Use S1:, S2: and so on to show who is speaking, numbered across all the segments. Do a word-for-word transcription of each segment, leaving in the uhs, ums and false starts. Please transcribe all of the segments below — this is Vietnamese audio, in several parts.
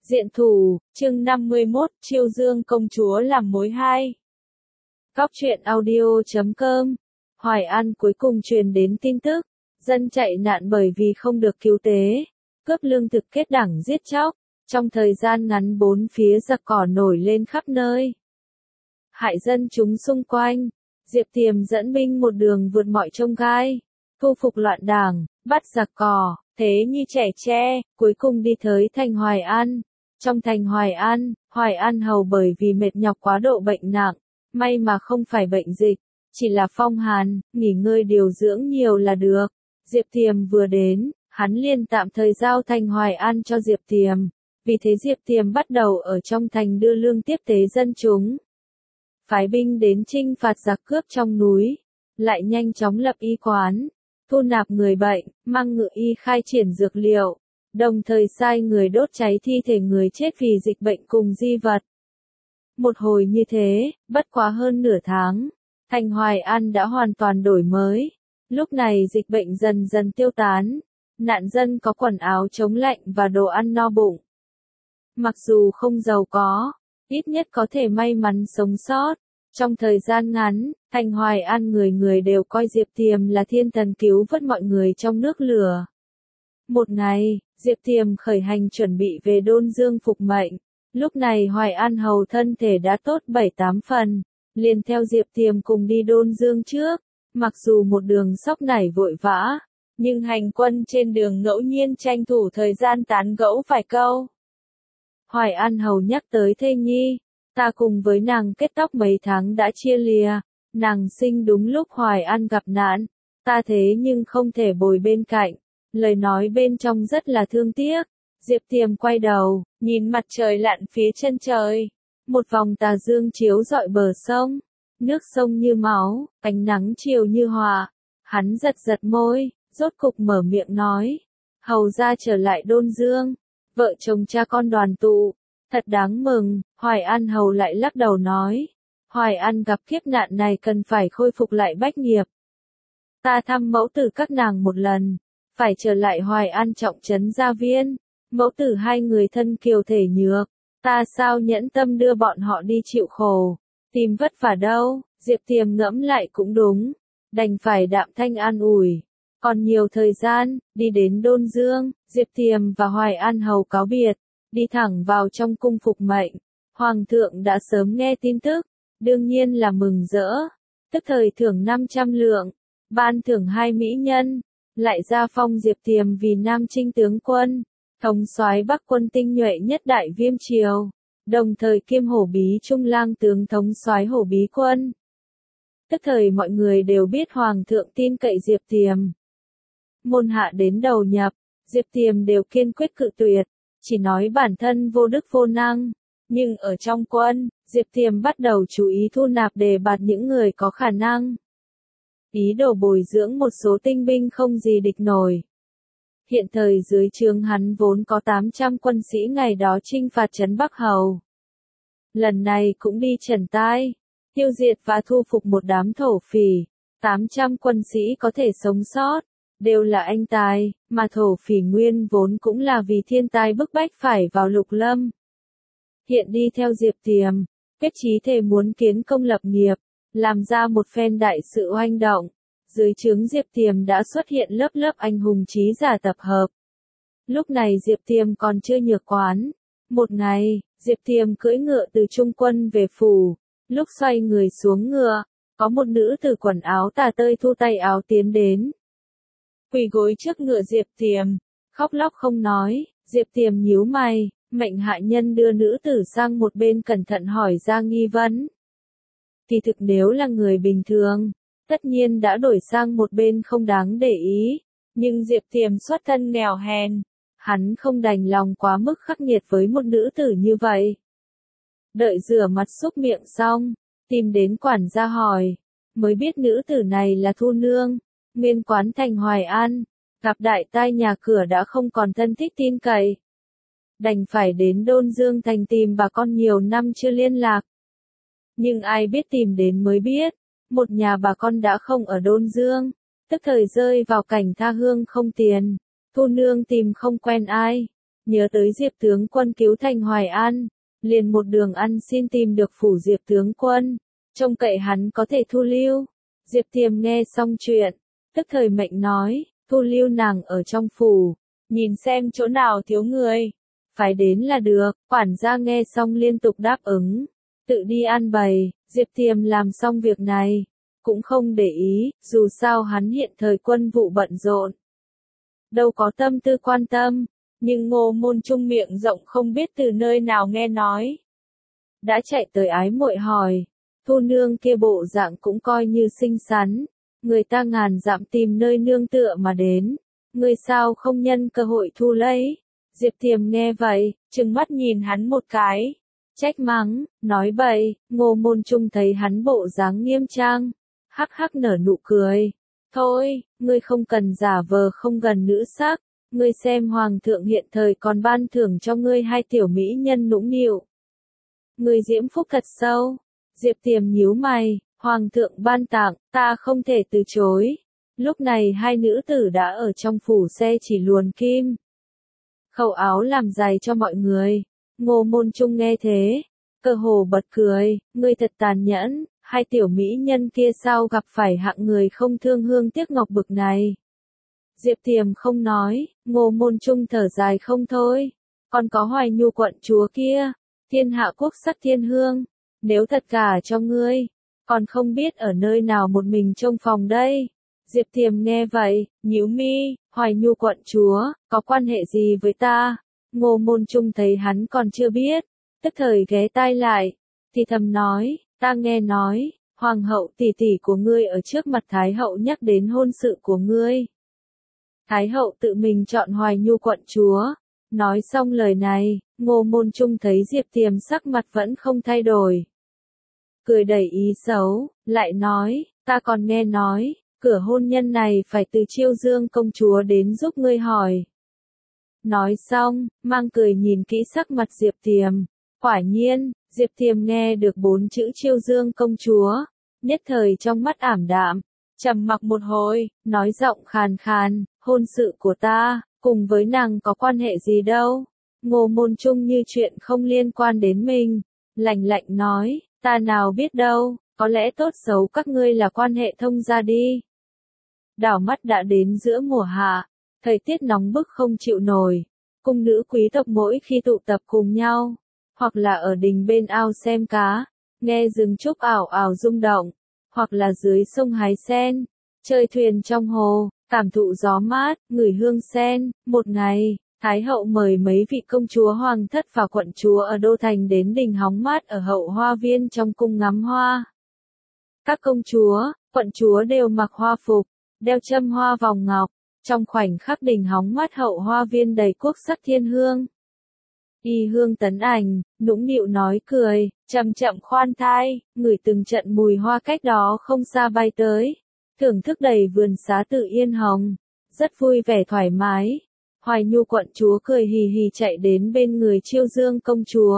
S1: Diện thủ, chương năm mươi mốt, Chiêu Dương công chúa làm mối hai. Góc truyện audio chấm com. Hoài An cuối cùng truyền đến tin tức, dân chạy nạn bởi vì không được cứu tế, cướp lương thực kết đảng giết chóc, trong thời gian ngắn bốn phía giặc cỏ nổi lên khắp nơi. Hại dân chúng xung quanh, Diệp Tiềm dẫn binh một đường vượt mọi chông gai, thu phục loạn đảng, bắt giặc cỏ, thế như trẻ tre, cuối cùng đi tới thành Hoài An. Trong thành Hoài An, Hoài An hầu bởi vì mệt nhọc quá độ bệnh nặng, may mà không phải bệnh dịch, chỉ là phong hàn, nghỉ ngơi điều dưỡng nhiều là được. Diệp Tiềm vừa đến, hắn liền tạm thời giao thành Hoài An cho Diệp Tiềm, vì thế Diệp Tiềm bắt đầu ở trong thành đưa lương tiếp tế dân chúng. Phái binh đến chinh phạt giặc cướp trong núi, lại nhanh chóng lập y quán, thu nạp người bệnh, mang ngự y khai triển dược liệu, đồng thời sai người đốt cháy thi thể người chết vì dịch bệnh cùng di vật. Một hồi như thế, bất quá hơn nửa tháng, thành Hoài An đã hoàn toàn đổi mới. Lúc này dịch bệnh dần dần tiêu tán, nạn dân có quần áo chống lạnh và đồ ăn no bụng. Mặc dù không giàu có, ít nhất có thể may mắn sống sót. Trong thời gian ngắn, thành Hoài An người người đều coi Diệp Tiềm là thiên thần cứu vớt mọi người trong nước lửa. Một ngày, Diệp Tiềm khởi hành chuẩn bị về Đôn Dương phục mệnh. Lúc này Hoài An hầu thân thể đã tốt bảy tám phần, liền theo Diệp Tiềm cùng đi Đôn Dương trước. Mặc dù một đường sóc nảy vội vã, nhưng hành quân trên đường ngẫu nhiên tranh thủ thời gian tán gẫu vài câu. Hoài An hầu nhắc tới thê nhi, ta cùng với nàng kết tóc mấy tháng đã chia lìa, nàng sinh đúng lúc Hoài An gặp nạn, ta thế nhưng không thể bồi bên cạnh. Lời nói bên trong rất là thương tiếc. Diệp Tiềm quay đầu, nhìn mặt trời lặn phía chân trời. Một vòng tà dương chiếu rọi bờ sông. Nước sông như máu, ánh nắng chiều như họa. Hắn giật giật môi, rốt cục mở miệng nói. Hầu ra trở lại Đôn Dương. Vợ chồng cha con đoàn tụ. Thật đáng mừng, Hoài An hầu lại lắc đầu nói. Hoài An gặp kiếp nạn này cần phải khôi phục lại bách nghiệp. Ta thăm mẫu tử các nàng một lần. Phải trở lại Hoài An trọng trấn gia viên, mẫu tử hai người thân kiều thể nhược, ta sao nhẫn tâm đưa bọn họ đi chịu khổ, tìm vất vả đâu. Diệp Tiềm ngẫm lại cũng đúng, đành phải đạm thanh an ủi. Còn nhiều thời gian, đi đến Đôn Dương, Diệp Tiềm và Hoài An hầu cáo biệt, đi thẳng vào trong cung phục mệnh. Hoàng thượng đã sớm nghe tin tức, đương nhiên là mừng rỡ, tức thời thưởng năm trăm lượng, ban thưởng hai mỹ nhân. Lại ra phong Diệp Tiềm vì Nam Chinh tướng quân, thống soái Bắc quân tinh nhuệ nhất Đại Viêm triều, đồng thời kiêm hổ bí trung lang tướng thống soái hổ bí quân. Tức thời mọi người đều biết Hoàng thượng tin cậy Diệp Tiềm. Môn hạ đến đầu nhập, Diệp Tiềm đều kiên quyết cự tuyệt, chỉ nói bản thân vô đức vô năng. Nhưng ở trong quân, Diệp Tiềm bắt đầu chú ý thu nạp đề bạt những người có khả năng. Ý đồ bồi dưỡng một số tinh binh không gì địch nổi. Hiện thời dưới trướng hắn vốn có tám trăm quân sĩ ngày đó chinh phạt trấn Bắc Hầu. Lần này cũng đi trần tai, tiêu diệt và thu phục một đám thổ phỉ. tám trăm quân sĩ có thể sống sót, đều là anh tài, mà thổ phỉ nguyên vốn cũng là vì thiên tai bức bách phải vào Lục Lâm. Hiện đi theo Diệp Tiềm, kết chí thề muốn kiến công lập nghiệp. Làm ra một phen đại sự oanh động, dưới trướng Diệp Tiềm đã xuất hiện lớp lớp anh hùng trí giả tập hợp. Lúc này Diệp Tiềm còn chưa nhược quán. Một ngày, Diệp Tiềm cưỡi ngựa từ trung quân về phủ, lúc xoay người xuống ngựa, có một nữ tử quần áo tà tơi thu tay áo tiến đến. Quỳ gối trước ngựa Diệp Tiềm, khóc lóc không nói. Diệp Tiềm nhíu mày, mệnh hạ nhân đưa nữ tử sang một bên cẩn thận hỏi ra nghi vấn. Kỳ thực nếu là người bình thường, tất nhiên đã đổi sang một bên không đáng để ý, nhưng Diệp Tiềm xuất thân nghèo hèn, hắn không đành lòng quá mức khắc nghiệt với một nữ tử như vậy. Đợi rửa mặt xúc miệng xong, tìm đến quản gia hỏi, mới biết nữ tử này là Thu Nương, nguyên quán thành Hoài An, gặp đại tai nhà cửa đã không còn thân thích tin cậy. Đành phải đến Đôn Dương thành tìm bà con nhiều năm chưa liên lạc. Nhưng ai biết tìm đến mới biết, một nhà bà con đã không ở Đôn Dương, tức thời rơi vào cảnh tha hương không tiền. Thu Nương tìm không quen ai, nhớ tới Diệp tướng quân cứu thành Hoài An, liền một đường ăn xin tìm được phủ Diệp tướng quân, trông cậy hắn có thể thu lưu. Diệp Tiềm nghe xong chuyện, tức thời mệnh nói, thu lưu nàng ở trong phủ, nhìn xem chỗ nào thiếu người, phải đến là được. Quản gia nghe xong liên tục đáp ứng, tự đi an bày. Diệp Tiềm làm xong việc này, cũng không để ý, dù sao hắn hiện thời quân vụ bận rộn, đâu có tâm tư quan tâm. Nhưng Ngô Môn Trung miệng rộng không biết từ nơi nào nghe nói, đã chạy tới ái muội hỏi, Thu nương kia bộ dạng cũng coi như xinh xắn, người ta ngàn dặm tìm nơi nương tựa mà đến, người sao không nhân cơ hội thu lấy. Diệp Tiềm nghe vậy, trừng mắt nhìn hắn một cái, trách mắng, nói bậy. Ngô Môn Trung thấy hắn bộ dáng nghiêm trang, hắc hắc nở nụ cười, thôi, ngươi không cần giả vờ không gần nữ sắc, ngươi xem hoàng thượng hiện thời còn ban thưởng cho ngươi hai tiểu mỹ nhân nũng nịu, ngươi diễm phúc thật sâu. Diệp Tiềm nhíu mày, hoàng thượng ban tặng, ta không thể từ chối. Lúc này hai nữ tử đã ở trong phủ xe chỉ luồn kim, khẩu áo làm giày cho mọi người. Ngô Môn Trung nghe thế, cơ hồ bật cười, ngươi thật tàn nhẫn, hai tiểu mỹ nhân kia sao gặp phải hạng người không thương hương tiếc ngọc bực này. Diệp Tiềm không nói, Ngô Môn Trung thở dài không thôi, còn có Hoài Nhu quận chúa kia, thiên hạ quốc sắc thiên hương, nếu thật cả cho ngươi, còn không biết ở nơi nào một mình trông phòng đây. Diệp Tiềm nghe vậy, nhíu mi, Hoài Nhu quận chúa, có quan hệ gì với ta? Ngô Môn Trung thấy hắn còn chưa biết, tức thời ghé tai lại, thì thầm nói, ta nghe nói, hoàng hậu tỷ tỷ của ngươi ở trước mặt Thái hậu nhắc đến hôn sự của ngươi. Thái hậu tự mình chọn Hoài Nhu quận chúa. Nói xong lời này, Ngô Môn Trung thấy Diệp Tiềm sắc mặt vẫn không thay đổi, cười đầy ý xấu, lại nói, ta còn nghe nói, cửa hôn nhân này phải từ Chiêu Dương công chúa đến giúp ngươi hỏi. Nói xong, mang cười nhìn kỹ sắc mặt Diệp Tiềm. Quả nhiên, Diệp Tiềm nghe được bốn chữ Chiêu Dương công chúa, nhất thời trong mắt ảm đạm, trầm mặc một hồi, nói giọng khàn khàn, hôn sự của ta, cùng với nàng có quan hệ gì đâu. Ngô Môn Trung như chuyện không liên quan đến mình, lạnh lạnh nói, ta nào biết đâu, có lẽ tốt xấu các ngươi là quan hệ thông gia đi. Đảo mắt đã đến giữa mùa hạ, thời tiết nóng bức không chịu nổi, cung nữ quý tộc mỗi khi tụ tập cùng nhau, hoặc là ở đình bên ao xem cá, nghe rừng trúc ảo ảo rung động, hoặc là dưới sông hái sen, chơi thuyền trong hồ, cảm thụ gió mát, ngửi hương sen. Một ngày, Thái hậu mời mấy vị công chúa hoàng thất và quận chúa ở Đô Thành đến đình hóng mát ở hậu hoa viên trong cung ngắm hoa. Các công chúa, quận chúa đều mặc hoa phục, đeo châm hoa vòng ngọc, trong khoảnh khắc đình hóng mát hậu hoa viên đầy quốc sắc thiên hương. Y hương tấn ảnh, nũng nịu nói cười, chậm chậm khoan thai, ngửi từng trận mùi hoa cách đó không xa bay tới, thưởng thức đầy vườn xá tự yên hồng, rất vui vẻ thoải mái. Hoài Nhu quận chúa cười hì hì chạy đến bên người Chiêu Dương công chúa,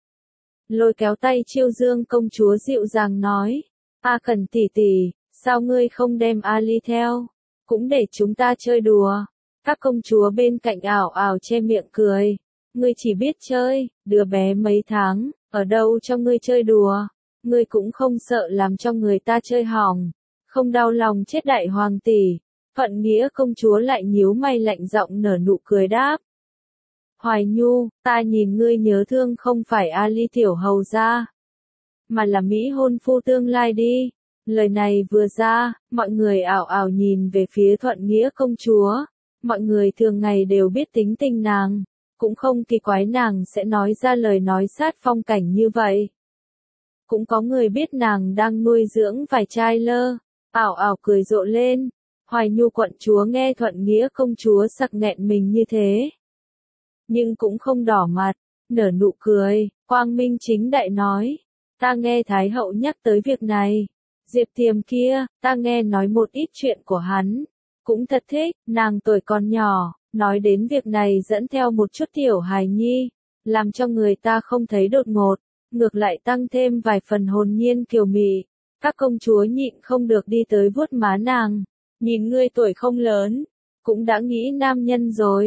S1: lôi kéo tay Chiêu Dương công chúa dịu dàng nói, A Cẩn tỷ tỷ, sao ngươi không đem Ali theo, cũng để chúng ta chơi đùa. Các công chúa bên cạnh ảo ảo che miệng cười, ngươi chỉ biết chơi, đứa bé mấy tháng, ở đâu cho ngươi chơi đùa, ngươi cũng không sợ làm cho người ta chơi hỏng, không đau lòng chết đại hoàng tỷ. Phận Nghĩa công chúa lại nhíu mày lạnh giọng nở nụ cười đáp. Hoài Nhu, ta nhìn ngươi nhớ thương không phải Ali tiểu hầu gia, mà là Mỹ hôn phu tương lai đi. Lời này vừa ra, mọi người ảo ảo nhìn về phía Thuận Nghĩa công chúa. Mọi người thường ngày đều biết tính tình nàng, cũng không kỳ quái nàng sẽ nói ra lời nói sát phong cảnh như vậy. Cũng có người biết nàng đang nuôi dưỡng vài trai lơ, ảo ảo cười rộ lên. Hoài Nhu quận chúa nghe Thuận Nghĩa công chúa sặc nghẹn mình như thế, nhưng cũng không đỏ mặt, nở nụ cười, quang minh chính đại nói, ta nghe Thái hậu nhắc tới việc này, Diệp Tiềm kia, ta nghe nói một ít chuyện của hắn, cũng thật thích. Nàng tuổi còn nhỏ, nói đến việc này dẫn theo một chút tiểu hài nhi, làm cho người ta không thấy đột ngột, ngược lại tăng thêm vài phần hồn nhiên kiều mị. Các công chúa nhịn không được đi tới vuốt má nàng, nhìn ngươi tuổi không lớn, cũng đã nghĩ nam nhân rồi,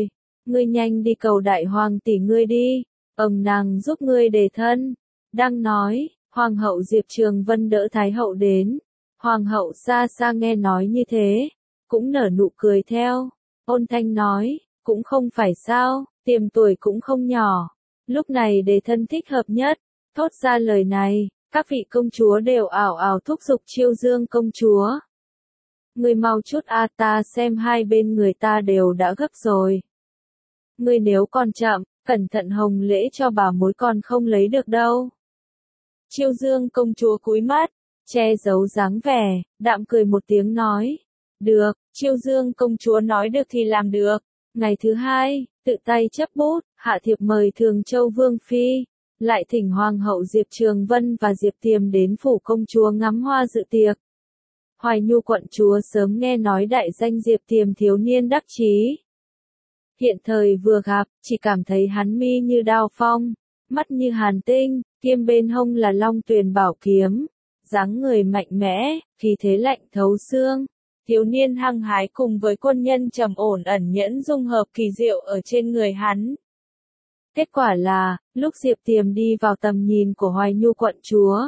S1: Ngươi nhanh đi cầu đại hoàng tỷ ngươi đi, ông nàng giúp ngươi đề thân. Đang nói, Hoàng hậu Diệp Trường Vân đỡ Thái hậu đến. Hoàng hậu xa xa nghe nói như thế, cũng nở nụ cười theo. Ôn thanh nói, cũng không phải sao, Tiềm tuổi cũng không nhỏ. Lúc này đề thân thích hợp nhất. Thốt ra lời này, các vị công chúa đều ảo ảo thúc giục Chiêu Dương công chúa. Ngươi mau chút a ta xem hai bên người ta đều đã gấp rồi. Ngươi nếu còn chậm, cẩn thận hồng lễ cho bà mối còn không lấy được đâu. Chiêu Dương công chúa cúi mắt, che giấu dáng vẻ, đạm cười một tiếng nói. Được, Chiêu Dương công chúa nói được thì làm được. Ngày thứ hai, tự tay chấp bút, hạ thiệp mời Thường Châu Vương Phi, lại thỉnh Hoàng hậu Diệp Trường Vân và Diệp Tiềm đến phủ công chúa ngắm hoa dự tiệc. Hoài Nhu quận chúa sớm nghe nói đại danh Diệp Tiềm thiếu niên đắc chí. Hiện thời vừa gặp, chỉ cảm thấy hắn mi như đao phong, mắt như hàn tinh, kiếm bên hông là long tuyền bảo kiếm, dáng người mạnh mẽ, khí thế lạnh thấu xương. Thiếu niên hăng hái cùng với quân nhân trầm ổn ẩn nhẫn dung hợp kỳ diệu ở trên người hắn. Kết quả là, lúc Diệp Tiềm đi vào tầm nhìn của Hoài Nhu quận chúa,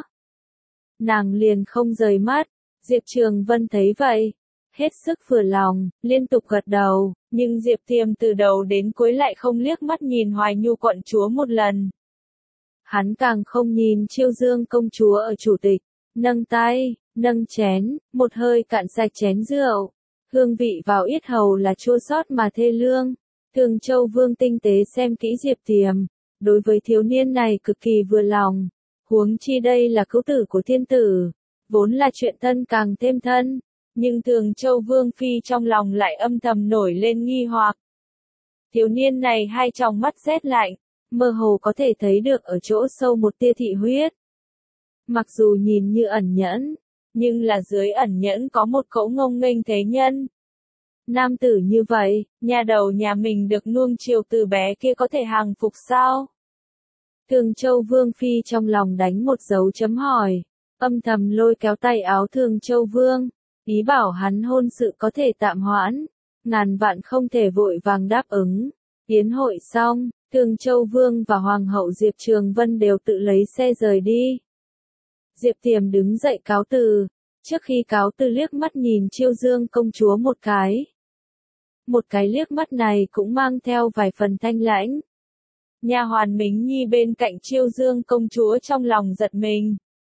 S1: nàng liền không rời mắt. Diệp Trường Vân thấy vậy, hết sức vừa lòng, liên tục gật đầu, nhưng Diệp Tiềm từ đầu đến cuối lại không liếc mắt nhìn Hoài Nhu quận chúa một lần. Hắn càng không nhìn Chiêu Dương công chúa ở chủ tịch, nâng tay, nâng chén, một hơi cạn sạch chén rượu. Hương vị vào yết hầu là chua xót mà thê lương. Thường Châu Vương tinh tế xem kỹ Diệp Tiềm, đối với thiếu niên này cực kỳ vừa lòng. Huống chi đây là cứu tử của thiên tử, vốn là chuyện thân càng thêm thân, nhưng Thường Châu Vương Phi trong lòng lại âm thầm nổi lên nghi hoặc. Thiếu niên này hai tròng mắt rét lạnh, mơ hồ có thể thấy được ở chỗ sâu một tia thị huyết. Mặc dù nhìn như ẩn nhẫn, nhưng là dưới ẩn nhẫn có một cỗ ngông nghênh thế nhân. Nam tử như vậy, nhà đầu nhà mình được nuông chiều từ bé kia có thể hàng phục sao? Thường Châu Vương Phi trong lòng đánh một dấu chấm hỏi, âm thầm lôi kéo tay áo Thường Châu Vương, ý bảo hắn hôn sự có thể tạm hoãn, ngàn vạn không thể vội vàng đáp ứng. Yến hội xong, Thường Châu Vương và Hoàng hậu Diệp Trường Vân đều tự lấy xe rời đi. Diệp Tiềm đứng dậy cáo từ, trước khi cáo từ liếc mắt nhìn Chiêu Dương công chúa một cái. Một cái liếc mắt này cũng mang theo vài phần thanh lãnh. Nha hoàn Mính Nhi bên cạnh Chiêu Dương công chúa trong lòng giật mình.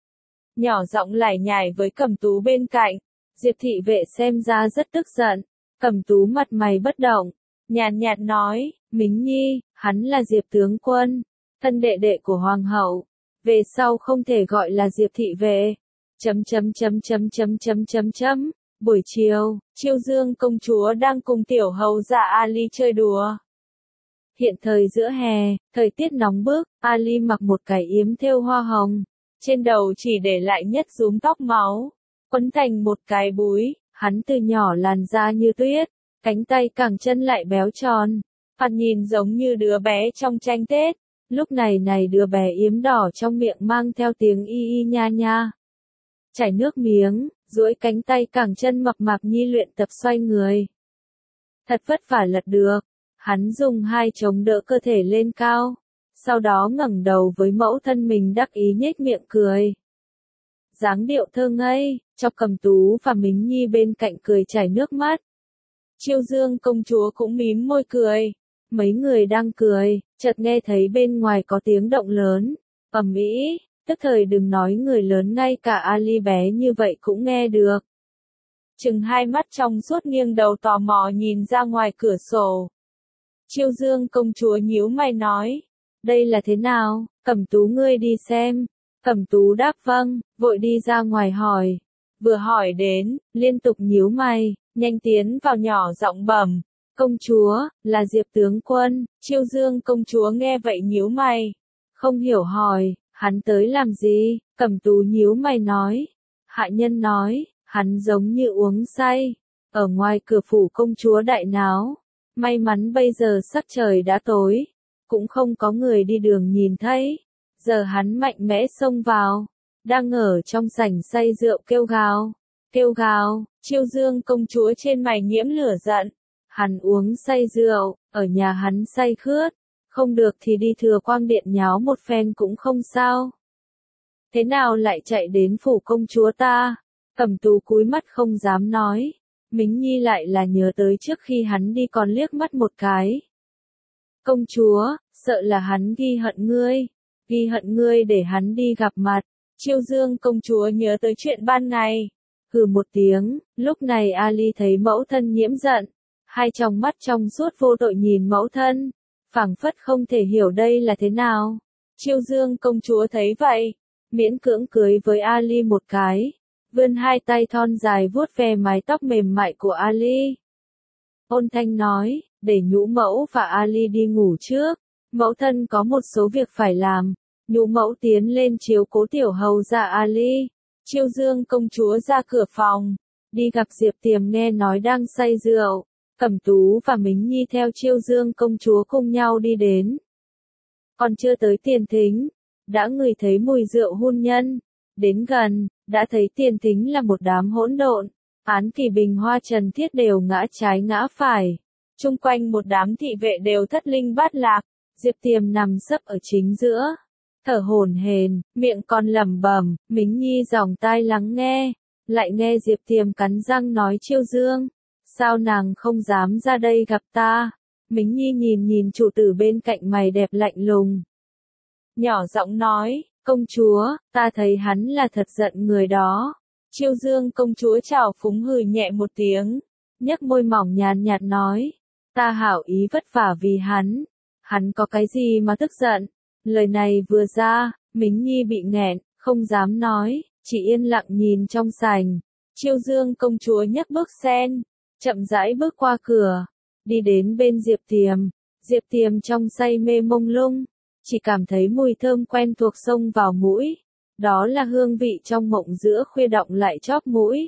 S1: Nhỏ giọng lải nhải với Cẩm Tú bên cạnh, Diệp thị vệ xem ra rất tức giận. Cẩm Tú mặt mày bất động, nhàn nhạt nói, Mính Nhi, hắn là Diệp tướng quân, thân đệ đệ của Hoàng hậu, về sau không thể gọi là Diệp thị vệ. Chấm chấm chấm chấm chấm chấm chấm chấm. Buổi chiều, Chiêu Dương công chúa đang cùng tiểu hầu dạ Ali chơi đùa. Hiện thời giữa hè, thời tiết nóng bức, Ali mặc một cái yếm thêu hoa hồng, trên đầu chỉ để lại nhất rúm tóc máu, quấn thành một cái búi. Hắn từ nhỏ làn da như tuyết, cánh tay cẳng chân lại béo tròn, thoạt nhìn giống như đứa bé trong tranh Tết. Lúc này này đứa bé yếm đỏ trong miệng mang theo tiếng y y nha nha, chảy nước miếng, duỗi cánh tay cẳng chân mập mạp nhi luyện tập xoay người. Thật vất vả lật được, hắn dùng hai chống đỡ cơ thể lên cao, sau đó ngẩng đầu với mẫu thân mình đắc ý nhếch miệng cười. Dáng điệu thơ ngây, cho Cẩm Tú và Mính Nhi bên cạnh cười chảy nước mắt. Chiêu Dương công chúa cũng mím môi cười. Mấy người đang cười, chợt nghe thấy bên ngoài có tiếng động lớn, ầm ĩ, tức thời đừng nói người lớn, ngay cả Ali bé như vậy cũng nghe được. Chừng hai mắt trong suốt nghiêng đầu tò mò nhìn ra ngoài cửa sổ. Chiêu Dương công chúa nhíu mày nói, đây là thế nào, Cẩm Tú ngươi đi xem. Cẩm Tú đáp vâng, vội đi ra ngoài hỏi. Vừa hỏi đến, liên tục nhíu mày, nhanh tiến vào nhỏ giọng bẩm, công chúa, là Diệp tướng quân. Chiêu Dương công chúa nghe vậy nhíu mày, không hiểu hỏi, hắn tới làm gì? Cẩm Tú nhíu mày nói, hạ nhân nói, hắn giống như uống say, ở ngoài cửa phủ công chúa đại náo. May mắn bây giờ sắc trời đã tối, cũng không có người đi đường nhìn thấy. Giờ hắn mạnh mẽ xông vào, đang ở trong sảnh say rượu kêu gào, kêu gào. Chiêu Dương công chúa trên mày nhiễm lửa giận, Hắn uống say rượu, ở nhà hắn say khướt, không được thì đi Thừa Quang Điện nháo một phen cũng không sao. Thế nào lại chạy đến phủ công chúa ta? Cẩm Tú cúi mắt không dám nói. Mính Nhi lại là nhớ tới trước khi hắn đi còn liếc mắt một cái. Công chúa, sợ là hắn ghi hận ngươi, ghi hận ngươi để hắn đi gặp mặt. Chiêu Dương công chúa nhớ tới chuyện ban ngày. Hừ một tiếng, lúc này Ali thấy mẫu thân nhiễm giận. Hai tròng mắt trong suốt vô tội nhìn mẫu thân, phảng phất không thể hiểu đây là thế nào. Chiêu Dương công chúa thấy vậy, miễn cưỡng cưới với Ali một cái, vươn hai tay thon dài vuốt ve mái tóc mềm mại của Ali. Ôn thanh nói, để Nhũ mẫu và Ali đi ngủ trước, mẫu thân có một số việc phải làm. Nhũ mẫu tiến lên chiếu cố tiểu hầu gia Ali. Chiêu Dương công chúa ra cửa phòng, đi gặp Diệp Tiềm nghe nói đang say rượu. Cẩm Tú và Mính Nhi theo Chiêu Dương công chúa cùng nhau đi đến. Còn chưa tới tiền thính, đã ngửi thấy mùi rượu hôn nhân. Đến gần, đã thấy tiền thính là một đám hỗn độn. Án kỳ bình hoa trần thiết đều ngã trái ngã phải. Chung quanh một đám thị vệ đều thất linh bát lạc. Diệp Tiềm nằm sấp ở chính giữa, thở hổn hển, miệng còn lẩm bẩm. Mính Nhi dòng tai lắng nghe, lại nghe Diệp Tiềm cắn răng nói Chiêu Dương. Sao nàng không dám ra đây gặp ta? Mính Nhi nhìn nhìn chủ tử bên cạnh mày đẹp lạnh lùng. Nhỏ giọng nói, công chúa, ta thấy hắn là thật giận người đó. Chiêu Dương công chúa trào phúng hừ nhẹ một tiếng, nhếch môi mỏng nhàn nhạt nói, ta hảo ý vất vả vì hắn, hắn có cái gì mà tức giận? Lời này vừa ra, Mính Nhi bị nghẹn, không dám nói, chỉ yên lặng nhìn trong sảnh. Chiêu Dương công chúa nhấc bước sen, chậm rãi bước qua cửa, đi đến bên Diệp Tiềm. Diệp Tiềm trong say mê mông lung, chỉ cảm thấy mùi thơm quen thuộc xông vào mũi, đó là hương vị trong mộng giữa khuya động lại chóp mũi.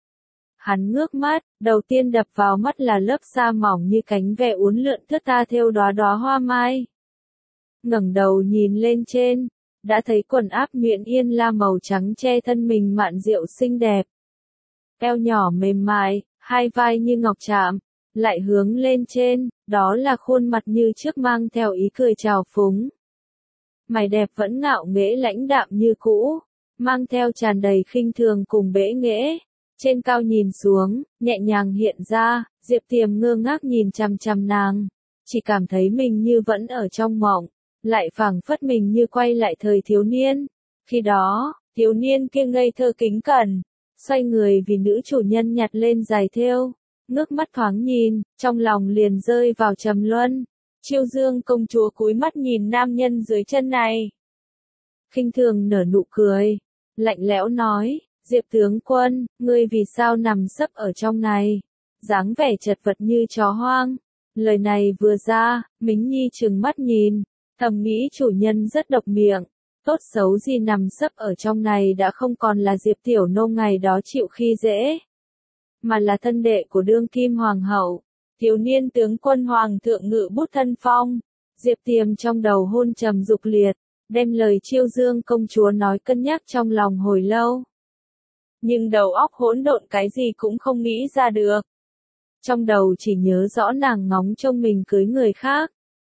S1: Hắn ngước mắt, đầu tiên đập vào mắt là lớp sa mỏng như cánh ve uốn lượn thướt tha thêu đóa đóa hoa mai. Ngẩng đầu nhìn lên trên, đã thấy quần áp nhuyễn yên la màu trắng che thân mình mạn diệu xinh đẹp. Eo nhỏ mềm mại, hai vai như ngọc chạm, lại hướng lên trên, đó là khuôn mặt như trước mang theo ý cười trào phúng. Mày đẹp vẫn ngạo nghễ lãnh đạm như cũ, mang theo tràn đầy khinh thường cùng bẽ nghễ. Trên cao nhìn xuống, nhẹ nhàng hiện ra, Diệp Tiềm ngơ ngác nhìn chằm chằm nàng, chỉ cảm thấy mình như vẫn ở trong mộng, lại phảng phất mình như quay lại thời thiếu niên. Khi đó, thiếu niên kia ngây thơ kính cẩn, xoay người vì nữ chủ nhân nhặt lên giày thêu, ngước mắt thoáng nhìn, trong lòng liền rơi vào trầm luân. Chiêu Dương công chúa cúi mắt nhìn nam nhân dưới chân này, khinh thường nở nụ cười, lạnh lẽo nói, Diệp tướng quân, ngươi vì sao nằm sấp ở trong này, dáng vẻ chật vật như chó hoang. Lời này vừa ra, Mính Nhi trừng mắt nhìn, thầm nghĩ chủ nhân rất độc miệng, tốt xấu gì nằm sấp ở trong này đã không còn là Diệp tiểu nô ngày đó chịu khi dễ, mà là thân đệ của đương kim hoàng hậu, thiếu niên tướng quân hoàng thượng ngự bút thân phong. Diệp Tiềm trong đầu hôn trầm dục liệt, đem lời Chiêu Dương công chúa nói cân nhắc trong lòng hồi lâu. Nhưng đầu óc hỗn độn cái gì cũng không nghĩ ra được. Trong đầu chỉ nhớ rõ nàng ngóng trông mình cưới người khác.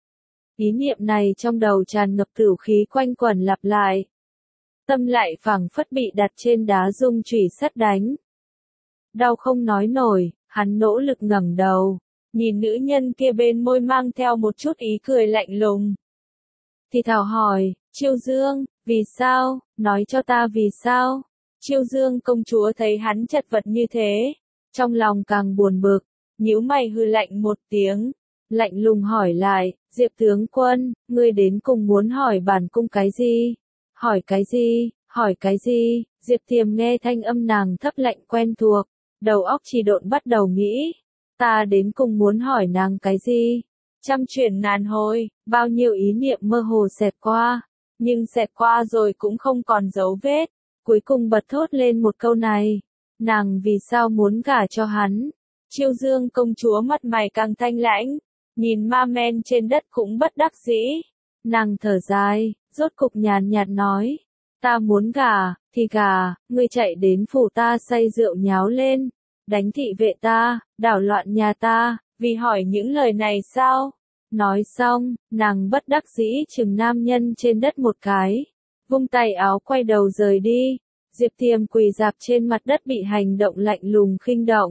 S1: Ý niệm này trong đầu tràn ngập cửu khí quanh quẩn lặp lại. Tâm lại phảng phất bị đặt trên đá dung chủy sắt đánh. Đau không nói nổi, hắn nỗ lực ngẩng đầu, nhìn nữ nhân kia bên môi mang theo một chút ý cười lạnh lùng. Thì thào hỏi, Chiêu Dương, vì sao, nói cho ta vì sao? Chiêu Dương công chúa thấy hắn chật vật như thế, trong lòng càng buồn bực, nhíu mày hừ lạnh một tiếng, lạnh lùng hỏi lại, Diệp tướng quân, ngươi đến cùng muốn hỏi bản cung cái gì? Hỏi cái gì? Hỏi cái gì? Diệp Tiềm nghe thanh âm nàng thấp lạnh quen thuộc, đầu óc chỉ độn bắt đầu nghĩ, ta đến cùng muốn hỏi nàng cái gì? Trăm chuyển ngàn hồi, bao nhiêu ý niệm mơ hồ xẹt qua, nhưng xẹt qua rồi cũng không còn dấu vết. Cuối cùng bật thốt lên một câu này, nàng vì sao muốn gả cho hắn? Chiêu Dương công chúa mặt mày càng thanh lãnh, nhìn ma men trên đất cũng bất đắc dĩ. Nàng thở dài, rốt cục nhàn nhạt nói, ta muốn gả, thì gả, ngươi chạy đến phủ ta say rượu nháo lên, đánh thị vệ ta, đảo loạn nhà ta, Vì hỏi những lời này sao? Nói xong, nàng bất đắc dĩ chừng nam nhân trên đất một cái, vung tay áo quay đầu rời đi. Diệp Tiềm quỳ rạp trên mặt đất bị hành động lạnh lùng khinh động.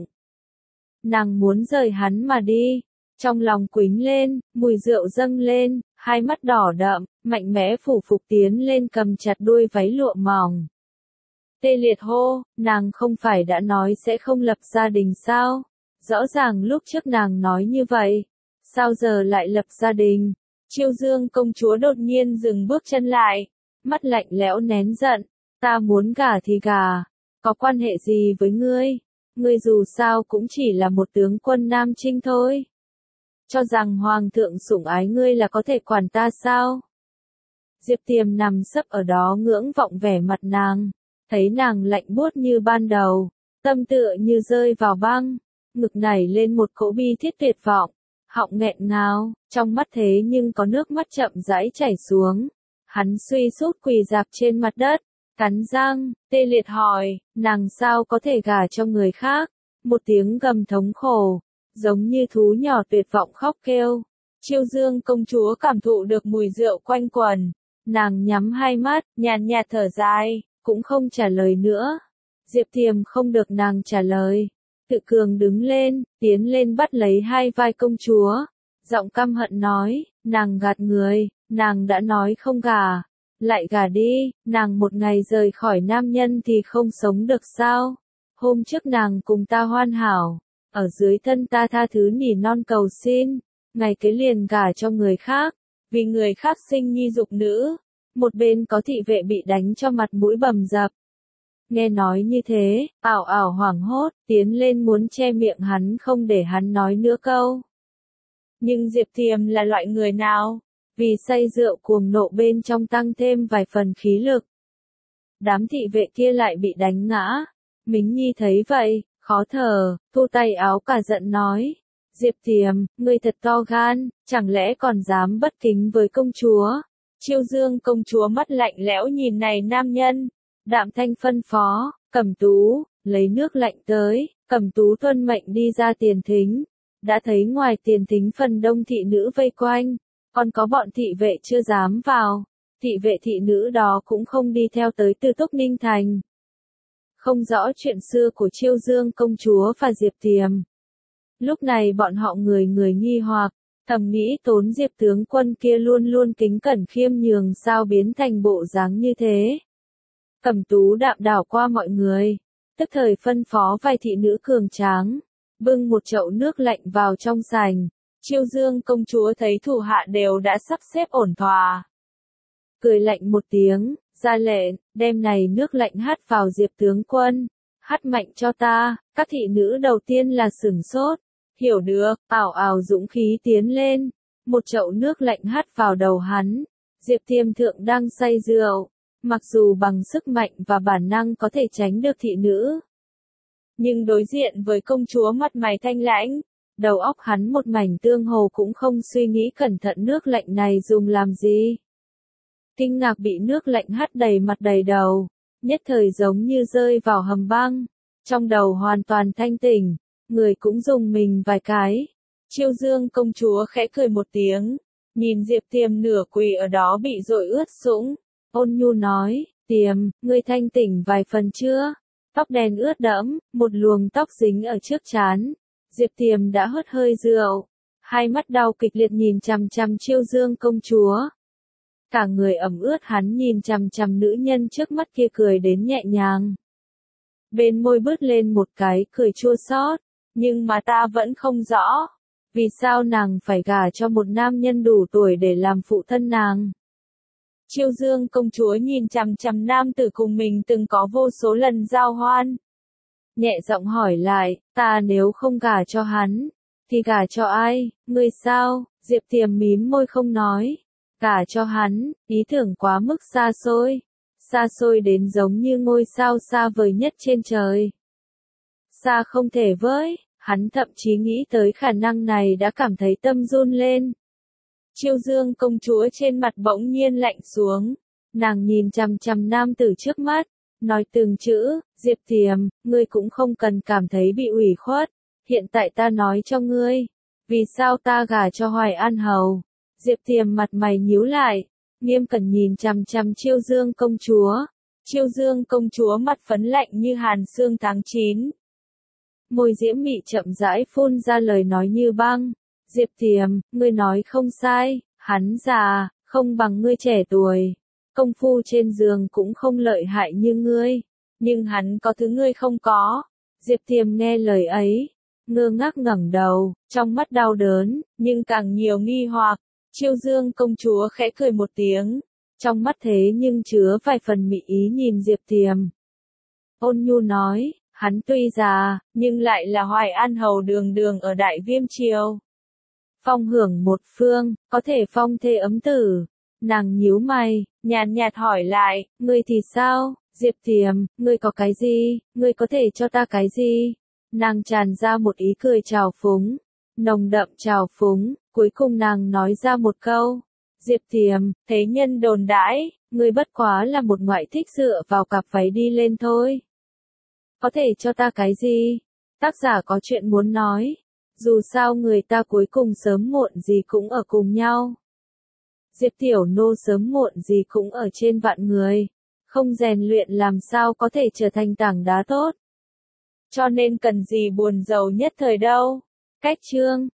S1: Nàng muốn rời hắn mà đi, trong lòng quĩnh lên, mùi rượu dâng lên, hai mắt đỏ đậm, mạnh mẽ phủ phục tiến lên cầm chặt đuôi váy lụa mỏng. Tê liệt hô, nàng không phải đã nói sẽ không lập gia đình sao? Rõ ràng lúc trước nàng nói như vậy, sao giờ lại lập gia đình? Chiêu Dương công chúa đột nhiên dừng bước chân lại, mắt lạnh lẽo nén giận, ta muốn gả thì gả, có quan hệ gì với ngươi? Ngươi dù sao cũng chỉ là một tướng quân Nam Trinh thôi. Cho rằng hoàng thượng sủng ái ngươi là có thể quản ta sao? Diệp Tiềm nằm sấp ở đó ngưỡng vọng vẻ mặt nàng, thấy nàng lạnh buốt như ban đầu, tâm tựa như rơi vào băng, ngực nảy lên một cỗ bi thiết tuyệt vọng, họng nghẹn ngào, trong mắt thế nhưng có nước mắt chậm rãi chảy xuống. Hắn suy sút quỳ rạp trên mặt đất, cắn răng, tê liệt hỏi, nàng sao có thể gả cho người khác? Một tiếng gầm thống khổ, giống như thú nhỏ tuyệt vọng khóc kêu. Chiêu Dương công chúa cảm thụ được mùi rượu quanh quần, nàng nhắm hai mắt, nhàn nhạt thở dài, cũng không trả lời nữa. Diệp Tiềm không được nàng trả lời, tự cường đứng lên, tiến lên bắt lấy hai vai công chúa, giọng căm hận nói, nàng gạt người, nàng đã nói không gả, lại gả đi, nàng một ngày rời khỏi nam nhân thì không sống được sao? Hôm trước nàng cùng ta hoàn hảo, ở dưới thân ta tha thứ nỉ non cầu xin, ngày kế liền gả cho người khác, vì người khác sinh nhi dục nữ, một bên có thị vệ bị đánh cho mặt mũi bầm dập. Nghe nói như thế, ảo ảo hoảng hốt, tiến lên muốn che miệng hắn không để hắn nói nữa câu. Nhưng Diệp Tiềm là loại người nào? Vì say rượu cuồng nộ bên trong tăng thêm vài phần khí lực. Đám thị vệ kia lại bị đánh ngã. Mính Nhi thấy vậy, khó thở, thu tay áo cả giận nói. Diệp Tiềm, ngươi thật to gan, chẳng lẽ còn dám bất kính với công chúa? Chiêu Dương công chúa mắt lạnh lẽo nhìn này nam nhân. Đạm thanh phân phó, Cẩm Tú, lấy nước lạnh tới, Cẩm Tú tuân mệnh đi ra tiền thính. Đã thấy ngoài tiền thính phần đông thị nữ vây quanh, còn có bọn thị vệ chưa dám vào. Thị vệ thị nữ đó cũng không đi theo tới từ Túc Ninh Thành. Không rõ chuyện xưa của Chiêu Dương công chúa và Diệp Tiềm. Lúc này bọn họ người người nghi hoặc, thầm nghĩ Tốn Diệp tướng quân kia luôn luôn kính cẩn khiêm nhường sao biến thành bộ dáng như thế. Cẩm Tú đạm đảo qua mọi người, tức thời phân phó vài thị nữ cường tráng, bưng một chậu nước lạnh vào trong sành. Chiêu Dương công chúa thấy thủ hạ đều đã sắp xếp ổn thỏa. Cười lạnh một tiếng, ra lệnh, đem này nước lạnh hắt vào Diệp tướng quân, hắt mạnh cho ta. Các thị nữ đầu tiên là sửng sốt, hiểu được, ảo ảo dũng khí tiến lên, một chậu nước lạnh hắt vào đầu hắn. Diệp Tiềm thượng đang say rượu, mặc dù bằng sức mạnh và bản năng có thể tránh được thị nữ, nhưng đối diện với công chúa mặt mày thanh lãnh, đầu óc hắn một mảnh tương hồ cũng không suy nghĩ cẩn thận nước lạnh này dùng làm gì. Kinh ngạc bị nước lạnh hắt đầy mặt đầy đầu, nhất thời giống như rơi vào hầm băng, trong đầu hoàn toàn thanh tỉnh, người cũng dùng mình vài cái. Chiêu Dương công chúa khẽ cười một tiếng, nhìn Diệp Tiềm nửa quỳ ở đó bị dội ướt sũng, ôn nhu nói, Tiềm, ngươi thanh tỉnh vài phần chưa? Tóc đen ướt đẫm, một luồng tóc dính ở trước trán. Diệp Tiềm đã hớt hơi rượu, hai mắt đau kịch liệt nhìn chằm chằm Chiêu Dương công chúa. Cả người ẩm ướt hắn nhìn chằm chằm nữ nhân trước mắt kia cười đến nhẹ nhàng. Bên môi bứt lên một cái cười chua xót, nhưng mà ta vẫn không rõ, vì sao nàng phải gả cho một nam nhân đủ tuổi để làm phụ thân nàng. Chiêu Dương công chúa nhìn chằm chằm nam tử cùng mình từng có vô số lần giao hoan. Nhẹ giọng hỏi lại, ta nếu không gả cho hắn, thì gả cho ai, ngươi sao? Diệp Tiềm mím môi không nói. Gả cho hắn, ý tưởng quá mức xa xôi. Xa xôi đến giống như ngôi sao xa vời nhất trên trời. Xa không thể với, hắn thậm chí nghĩ tới khả năng này đã cảm thấy tâm run lên. Chiêu Dương công chúa trên mặt bỗng nhiên lạnh xuống, nàng nhìn chằm chằm nam tử trước mắt, nói từng chữ, Diệp Tiềm, ngươi cũng không cần cảm thấy bị ủy khuất, hiện tại ta nói cho ngươi, Vì sao ta gả cho Hoài An Hầu? Diệp Thiềm mặt mày nhíu lại, nghiêm cẩn nhìn chằm chằm Chiêu Dương công chúa. Chiêu Dương công chúa mặt phấn lạnh như hàn sương tháng chín. Môi diễm mị chậm rãi phun ra lời nói như băng. Diệp Thiềm, ngươi nói không sai, hắn già, không bằng ngươi trẻ tuổi. Công phu trên giường cũng không lợi hại như ngươi. Nhưng hắn có thứ ngươi không có. Diệp Thiềm nghe lời ấy, ngơ ngác ngẩng đầu, trong mắt đau đớn, nhưng càng nhiều nghi hoặc. Chiêu Dương công chúa khẽ cười một tiếng, trong mắt thế nhưng chứa vài phần mị ý nhìn Diệp Thiềm. Ôn nhu nói, hắn tuy già, nhưng lại là Hoài An Hầu đường đường ở Đại Viêm Triều. Phong hưởng một phương, có thể phong thê ấm tử. Nàng nhíu mày, nhàn nhạt hỏi lại, ngươi thì sao? Diệp Thiềm, ngươi có cái gì? Ngươi có thể cho ta cái gì? Nàng tràn ra một ý cười trào phúng, nồng đậm trào phúng, cuối cùng nàng nói ra một câu. Diệp Thiềm, thế nhân đồn đãi, ngươi bất quá là một ngoại thích dựa vào cặp váy đi lên thôi. Có thể cho ta cái gì? Tác giả có chuyện muốn nói. Dù sao người ta cuối cùng sớm muộn gì cũng ở cùng nhau. Diệp Tiểu Nô sớm muộn gì cũng ở trên vạn người. Không rèn luyện làm sao có thể trở thành tảng đá tốt. Cho nên cần gì buồn giàu nhất thời đâu. Cách chương